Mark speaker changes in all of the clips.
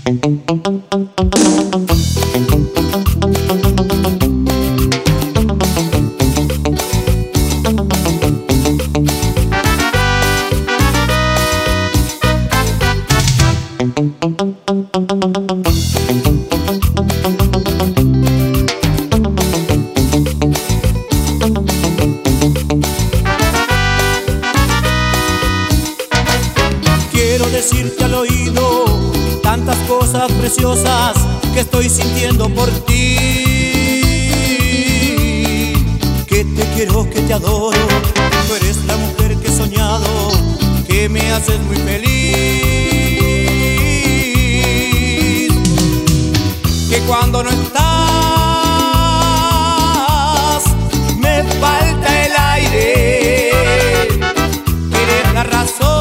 Speaker 1: Quiero decirte al oído tantas cosas preciosas que estoy sintiendo por ti. Que te quiero, que te adoro, tú eres la mujer que he soñado, que me haces muy feliz. Que cuando no estás me falta el aire, eres la razón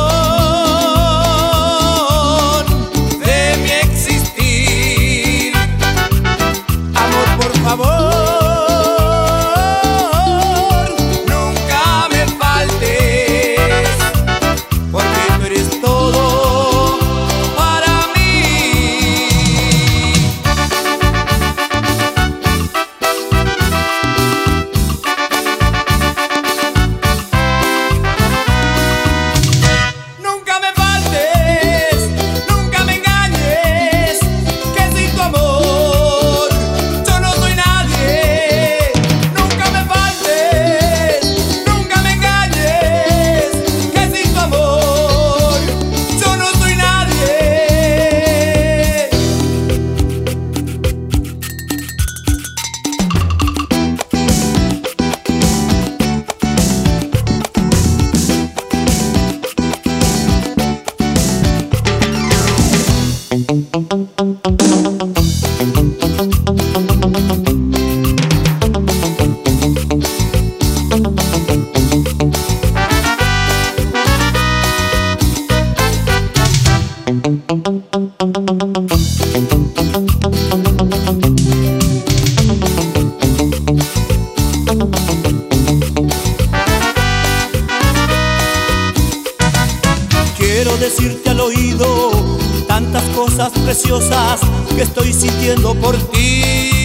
Speaker 1: Quiero decirte al oído tantas cosas preciosas que estoy sintiendo por ti.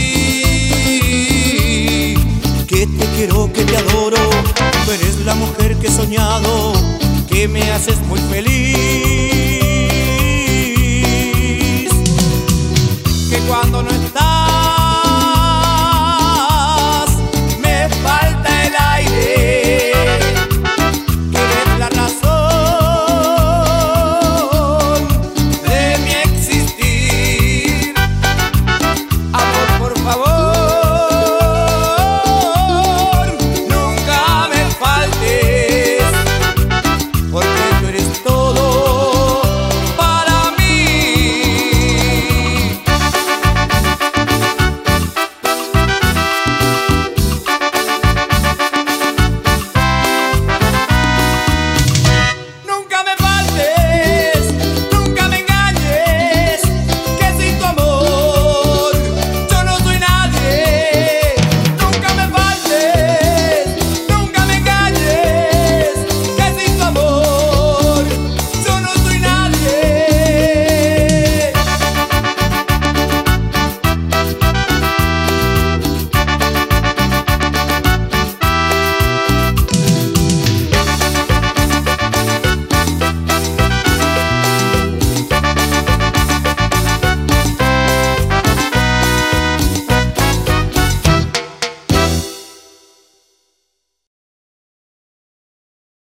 Speaker 1: Que te quiero, que te adoro, tú eres la mujer que he soñado, que me haces muy feliz.